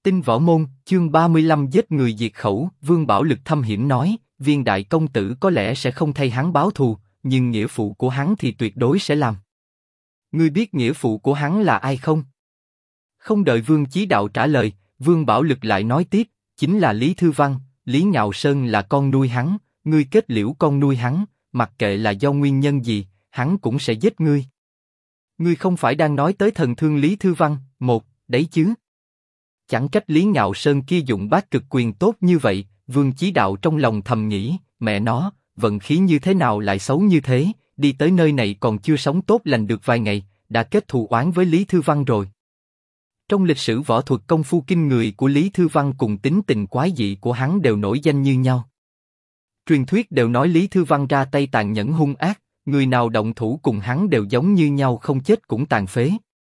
Tinh Võ Môn, chương 35 giết người diệt khẩu. Vương Bảo Lực thâm hiểm nói, Viên đại công tử có lẽ sẽ không thay hắn báo thù, nhưng nghĩa phụ của hắn thì tuyệt đối sẽ làm. Ngươi biết nghĩa phụ của hắn là ai không? Không đợi Vương Chí Đạo trả lời, Vương Bảo Lực lại nói tiếp, chính là Lý Thư Văn. Lý Ngạo Sơn là con nuôi hắn, ngươi kết liễu con nuôi hắn, mặc kệ là do nguyên nhân gì, hắn cũng sẽ giết ngươi. Ngươi không phải đang nói tới thần thương Lý Thư Văn, một, đấy chứ? Chẳng trách Lý Ngạo Sơn kia dụng bát cực quyền tốt như vậy. Vương Chí Đạo trong lòng thầm nghĩ, mẹ nó, vận khí như thế nào lại xấu như thế, đi tới nơi này còn chưa sống tốt lành được vài ngày, đã kết thù oán với Lý Thư Văn rồi. Trong lịch sử võ thuật công phu kinh người của Lý Thư Văn cùng tính tình quái dị của hắn đều nổi danh như nhau. Truyền thuyết đều nói Lý Thư Văn ra tay tàn nhẫn hung ác, người nào động thủ cùng hắn đều giống như nhau, không chết cũng tàn phế.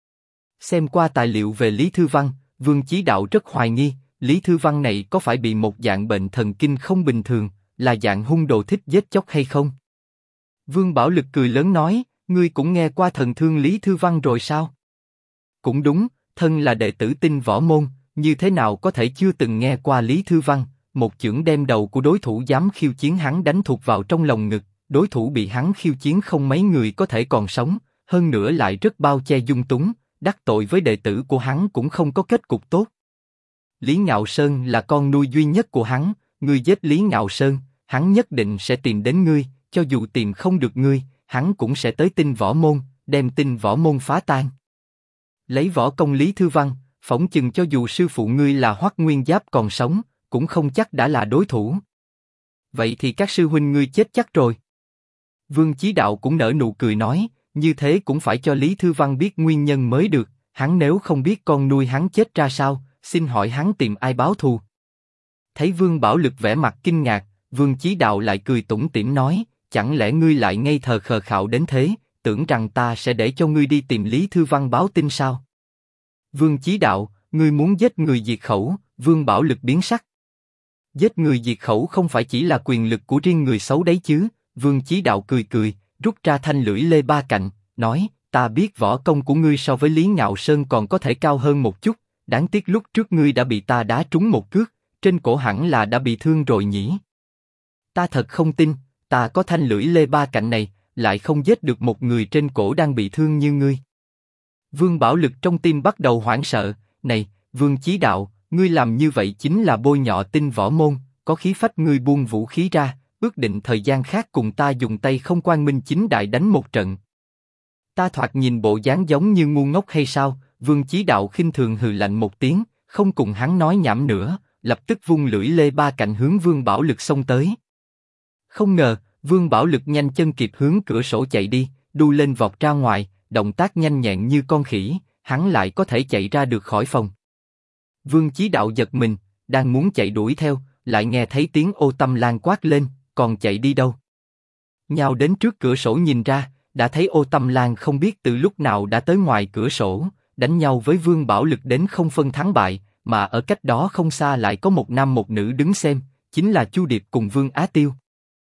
Xem qua tài liệu về Lý Thư Văn, Vương Chí Đạo rất hoài nghi, Lý Thư Văn này có phải bị một dạng bệnh thần kinh không bình thường, là dạng hung đồ thích giết chóc hay không? Vương Bảo Lực cười lớn nói, ngươi cũng nghe qua thần thương Lý Thư Văn rồi sao? Cũng đúng, thân là đệ tử Tinh Võ Môn, như thế nào có thể chưa từng nghe qua Lý Thư Văn, một chưởng đem đầu của đối thủ dám khiêu chiến hắn đánh thụt vào trong lồng ngực, đối thủ bị hắn khiêu chiến không mấy người có thể còn sống, hơn nữa lại rất bao che dung túng, đắc tội với đệ tử của hắn cũng không có kết cục tốt. Lý Ngạo Sơn là con nuôi duy nhất của hắn, ngươi giết Lý Ngạo Sơn, hắn nhất định sẽ tìm đến ngươi, cho dù tìm không được ngươi, hắn cũng sẽ tới Tinh Võ Môn, đem Tinh Võ Môn phá tan. Lấy võ công Lý Thư Văn, phỏng chừng cho dù sư phụ ngươi là Hoắc Nguyên Giáp còn sống, cũng không chắc đã là đối thủ. Vậy thì các sư huynh ngươi chết chắc rồi. Vương Chí Đạo cũng nở nụ cười nói, như thế cũng phải cho Lý Thư Văn biết nguyên nhân mới được, hắn nếu không biết con nuôi hắn chết ra sao, xin hỏi hắn tìm ai báo thù? Thấy Vương Bảo Lực vẻ mặt kinh ngạc, Vương Chí Đạo lại cười tủm tỉm nói, chẳng lẽ ngươi lại ngây thờ khờ khạo đến thế, tưởng rằng ta sẽ để cho ngươi đi tìm Lý Thư Văn báo tin sao? Vương Chí Đạo, ngươi muốn giết người diệt khẩu? Vương Bảo Lực biến sắc. Giết người diệt khẩu không phải chỉ là quyền lực của riêng người xấu đấy chứ? Vương Chí Đạo cười cười, rút ra thanh lưỡi lê ba cạnh, nói, ta biết võ công của ngươi so với Lý Ngạo Sơn còn có thể cao hơn một chút, đáng tiếc lúc trước ngươi đã bị ta đá trúng một cước, trên cổ hẳn là đã bị thương rồi nhỉ? Ta thật không tin, ta có thanh lưỡi lê ba cạnh này, lại không giết được một người trên cổ đang bị thương như ngươi. Vương Bảo Lực trong tim bắt đầu hoảng sợ, này, Vương Chí Đạo, ngươi làm như vậy chính là bôi nhọ Tinh Võ Môn, có khí phách ngươi buông vũ khí ra, ước định thời gian khác cùng ta dùng tay không quang minh chính đại đánh một trận. Ta thoạt nhìn bộ dáng giống như ngu ngốc hay sao? Vương Chí Đạo khinh thường hừ lạnh một tiếng, không cùng hắn nói nhảm nữa, lập tức vung lưỡi lê ba cạnh hướng Vương Bảo Lực xông tới. Không ngờ, Vương Bảo Lực nhanh chân kịp hướng cửa sổ chạy đi, đu lên vọt ra ngoài, động tác nhanh nhẹn như con khỉ, hắn lại có thể chạy ra được khỏi phòng. Vương Chí Đạo giật mình, đang muốn chạy đuổi theo, lại nghe thấy tiếng Ô Tâm Lan quát lên, còn chạy đi đâu? Nhào đến trước cửa sổ nhìn ra, đã thấy Ô Tâm Lan không biết từ lúc nào đã tới ngoài cửa sổ, đánh nhau với Vương Bảo Lực đến không phân thắng bại, mà ở cách đó không xa lại có một nam một nữ đứng xem, chính là Chu Điệp cùng Vương Á Tiêu.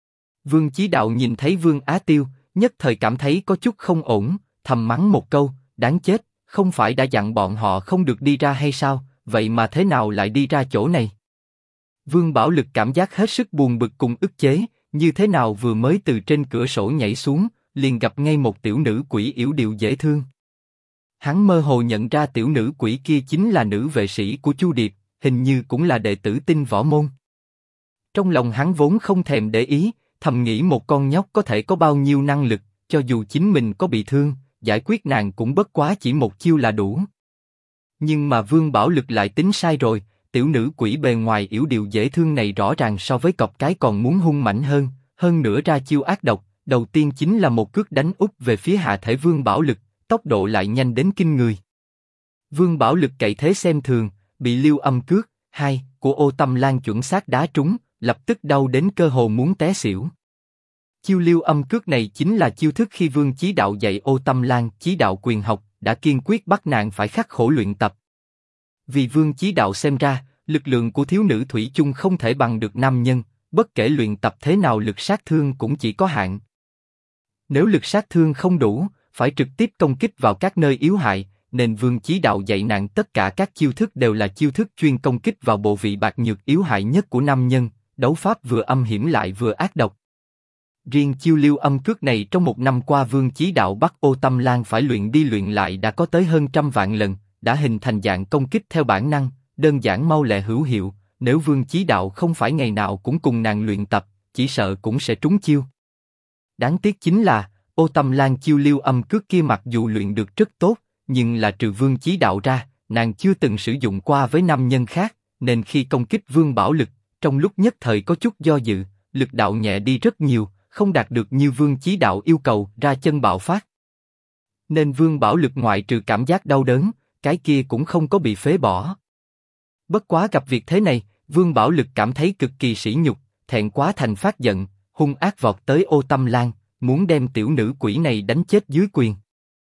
Vương Chí Đạo nhìn thấy Vương Á Tiêu, nhất thời cảm thấy có chút không ổn, thầm mắng một câu, đáng chết, không phải đã dặn bọn họ không được đi ra hay sao, vậy mà thế nào lại đi ra chỗ này? Vương Bảo Lực cảm giác hết sức buồn bực cùng ức chế, như thế nào vừa mới từ trên cửa sổ nhảy xuống, liền gặp ngay một tiểu nữ quỷ yểu điệu dễ thương. Hắn mơ hồ nhận ra tiểu nữ quỷ kia chính là nữ vệ sĩ của Chu Điệp, hình như cũng là đệ tử Tinh Võ Môn. Trong lòng hắn vốn không thèm để ý, thầm nghĩ một con nhóc có thể có bao nhiêu năng lực, cho dù chính mình có bị thương, giải quyết nàng cũng bất quá chỉ một chiêu là đủ. Nhưng mà Vương Bảo Lực lại tính sai rồi, tiểu nữ quỷ bề ngoài yểu điệu dễ thương này rõ ràng so với cọp cái còn muốn hung mãnh hơn nữa ra chiêu ác độc, đầu tiên chính là một cước đánh úp về phía hạ thể Vương Bảo Lực, tốc độ lại nhanh đến kinh người. Vương Bảo Lực cậy thế xem thường, bị Lưu Âm cước hai của Ô Tâm Lan chuẩn xác đá trúng, lập tức đau đến cơ hồ muốn té xỉu. Chiêu Lưu Âm cước này chính là chiêu thức khi Vương Chí Đạo dạy Ô Tâm Lan chí đạo quyền học, đã kiên quyết bắt nàng phải khắc khổ luyện tập. Vì Vương Chí Đạo xem ra, lực lượng của thiếu nữ thủy chung không thể bằng được nam nhân, bất kể luyện tập thế nào lực sát thương cũng chỉ có hạn. Nếu lực sát thương không đủ, phải trực tiếp công kích vào các nơi yếu hại, nên Vương Chí Đạo dạy nàng tất cả các chiêu thức đều là chiêu thức chuyên công kích vào bộ vị bạc nhược yếu hại nhất của nam nhân, đấu pháp vừa âm hiểm lại vừa ác độc. Riêng chiêu Lưu Âm Cước này trong một năm qua Vương Chí Đạo bắt Ô Tâm Lan phải luyện đi luyện lại đã có tới hơn 100 vạn lần, đã hình thành dạng công kích theo bản năng, đơn giản mau lẹ hữu hiệu. Nếu Vương Chí Đạo không phải ngày nào cũng cùng nàng luyện tập, chỉ sợ cũng sẽ trúng chiêu. Đáng tiếc chính là Ô Tâm Lan chiêu Lưu Âm Cước kia mặc dù luyện được rất tốt, nhưng là trừ Vương Chí Đạo ra, nàng chưa từng sử dụng qua với nam nhân khác, nên khi công kích Vương Bảo Lực, trong lúc nhất thời có chút do dự, lực đạo nhẹ đi rất nhiều, không đạt được như Vương Chí Đạo yêu cầu, ra chân bạo phát. Nên Vương Bảo Lực ngoại trừ cảm giác đau đớn, cái kia cũng không có bị phế bỏ. Bất quá gặp việc thế này, Vương Bảo Lực cảm thấy cực kỳ sỉ nhục, thẹn quá thành phát giận, hung ác vọt tới Ô Tâm Lan, muốn đem tiểu nữ quỷ này đánh chết dưới quyền.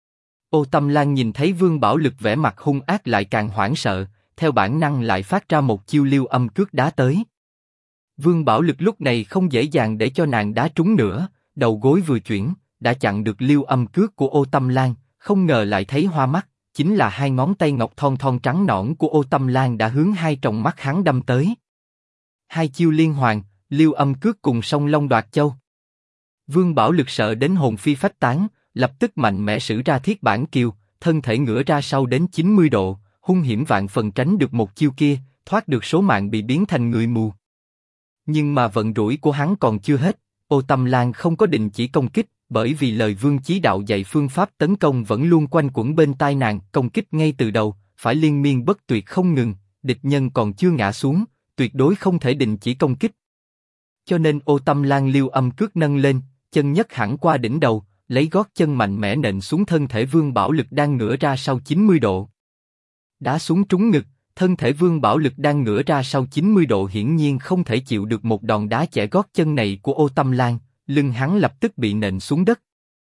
Ô Tâm Lan nhìn thấy Vương Bảo Lực vẻ mặt hung ác lại càng hoảng sợ, theo bản năng lại phát ra một chiêu Lưu Âm Cước đá tới. Vương Bảo Lực lúc này không dễ dàng để cho nàng đá trúng nữa, đầu gối vừa chuyển, đã chặn được Lưu Âm Cước của Ô Tâm Lan, không ngờ lại thấy hoa mắt, chính là hai ngón tay ngọc thon thon trắng nõn của Ô Tâm Lan đã hướng hai tròng mắt hắn đâm tới. Hai chiêu liên hoàn, Lưu Âm Cước cùng Song Long Đoạt Châu. Vương Bảo Lực sợ đến hồn phi phách tán, lập tức mạnh mẽ sử ra Thiết Bản Kiều, thân thể ngửa ra sau đến 90 độ, hung hiểm vạn phần tránh được một chiêu kia, thoát được số mạng bị biến thành người mù. Nhưng mà vận rủi của hắn còn chưa hết, Ô Tâm Lan không có đình chỉ công kích, bởi vì lời Vương Chí Đạo dạy phương pháp tấn công vẫn luôn quanh quẩn bên tai nàng, công kích ngay từ đầu, phải liên miên bất tuyệt không ngừng, địch nhân còn chưa ngã xuống, tuyệt đối không thể đình chỉ công kích. Cho nên Ô Tâm Lan Lưu Âm Cước nâng lên, chân nhấc hẳn qua đỉnh đầu, lấy gót chân mạnh mẽ nện xuống thân thể Vương Bảo Lực đang ngửa ra sau 90 độ. Đá xuống trúng ngực, thân thể Vương Bảo Lực đang ngửa ra sau 90 độ hiển nhiên không thể chịu được một đòn đá chẻ gót chân này của Ô Tâm Lan, lưng hắn lập tức bị nện xuống đất.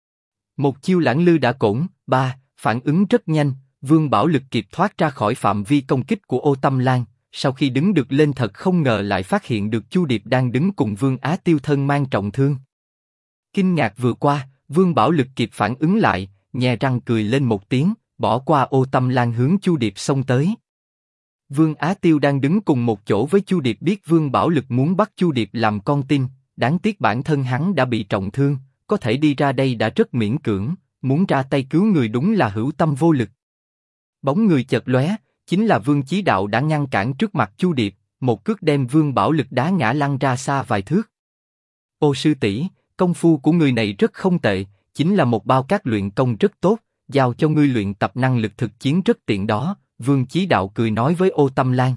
Một chiêu Lãng Lư Đả Cổn, phản ứng rất nhanh, Vương Bảo Lực kịp thoát ra khỏi phạm vi công kích của Ô Tâm Lan, sau khi đứng được lên thật không ngờ lại phát hiện được Chu Điệp đang đứng cùng Vương Á Tiêu thân mang trọng thương. Kinh ngạc vừa qua, Vương Bảo Lực kịp phản ứng lại, nhè răng cười lên một tiếng, bỏ qua Ô Tâm Lan hướng Chu Điệp xông tới. Vương Á Tiêu đang đứng cùng một chỗ với Chu Điệp biết Vương Bảo Lực muốn bắt Chu Điệp làm con tin, đáng tiếc bản thân hắn đã bị trọng thương, có thể đi ra đây đã rất miễn cưỡng, muốn ra tay cứu người đúng là hữu tâm vô lực. Bóng người chợt lóe, chính là Vương Chí Đạo đã ngăn cản trước mặt Chu Điệp, một cước đem Vương Bảo Lực đá ngã lăn ra xa vài thước. Ô sư tỷ, công phu của người này rất không tệ, chính là một bao cát luyện công rất tốt, giao cho ngươi luyện tập năng lực thực chiến rất tiện đó. Vương Chí Đạo cười nói với Ô Tâm Lan.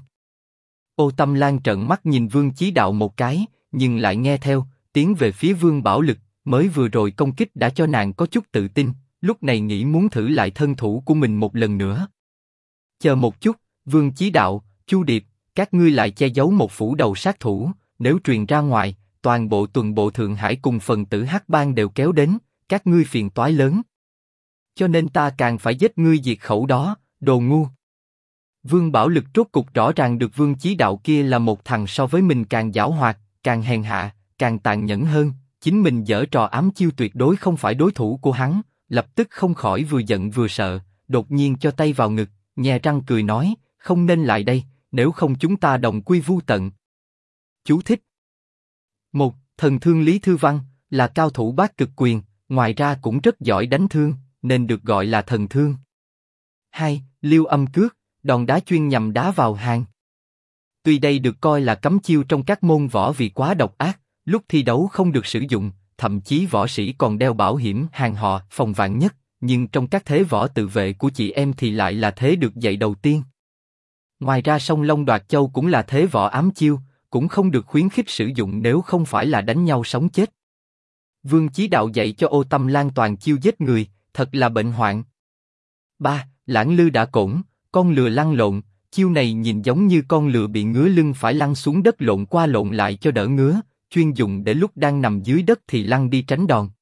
Ô Tâm Lan trợn mắt nhìn Vương Chí Đạo một cái, nhưng lại nghe theo, tiến về phía Vương Bảo Lực. Mới vừa rồi công kích đã cho nàng có chút tự tin, lúc này nghĩ muốn thử lại thân thủ của mình một lần nữa. Chờ một chút, Vương Chí Đạo, Chu Điệp, các ngươi lại che giấu một phủ đầu sát thủ, nếu truyền ra ngoài, toàn bộ tuần bộ Thượng Hải cùng phần tử Hắc Bang đều kéo đến, các ngươi phiền toái lớn. Cho nên ta càng phải giết ngươi diệt khẩu đó, đồ ngu. Vương Bảo Lực rốt cục rõ ràng được Vương Chí Đạo kia là một thằng so với mình càng giảo hoạt, càng hèn hạ, càng tàn nhẫn hơn, chính mình giở trò ám chiêu tuyệt đối không phải đối thủ của hắn, lập tức không khỏi vừa giận vừa sợ, đột nhiên cho tay vào ngực, nhè răng cười nói, không nên lại đây, nếu không chúng ta đồng quy vu tận. Chú thích: 1. Thần thương Lý Thư Văn là cao thủ bát cực quyền, ngoài ra cũng rất giỏi đánh thương, nên được gọi là thần thương. 2. Lưu Âm Cước, đòn đá chuyên nhằm đá vào hàng. Tuy đây được coi là cấm chiêu trong các môn võ vì quá độc ác, lúc thi đấu không được sử dụng, thậm chí võ sĩ còn đeo bảo hiểm hàng họ phòng vạn nhất, nhưng trong các thế võ tự vệ của chị em thì lại là thế được dạy đầu tiên. Ngoài ra Song Long Đoạt Châu cũng là thế võ ám chiêu, cũng không được khuyến khích sử dụng nếu không phải là đánh nhau sống chết. Vương Chí Đạo dạy cho Ô Tâm Lan toàn chiêu giết người, thật là bệnh hoạn. 3. Lãng Lư Đả Cổn, con lừa lăn lộn, chiêu này nhìn giống như con lừa bị ngứa lưng phải lăn xuống đất lộn qua lộn lại cho đỡ ngứa, chuyên dùng để lúc đang nằm dưới đất thì lăn đi tránh đòn.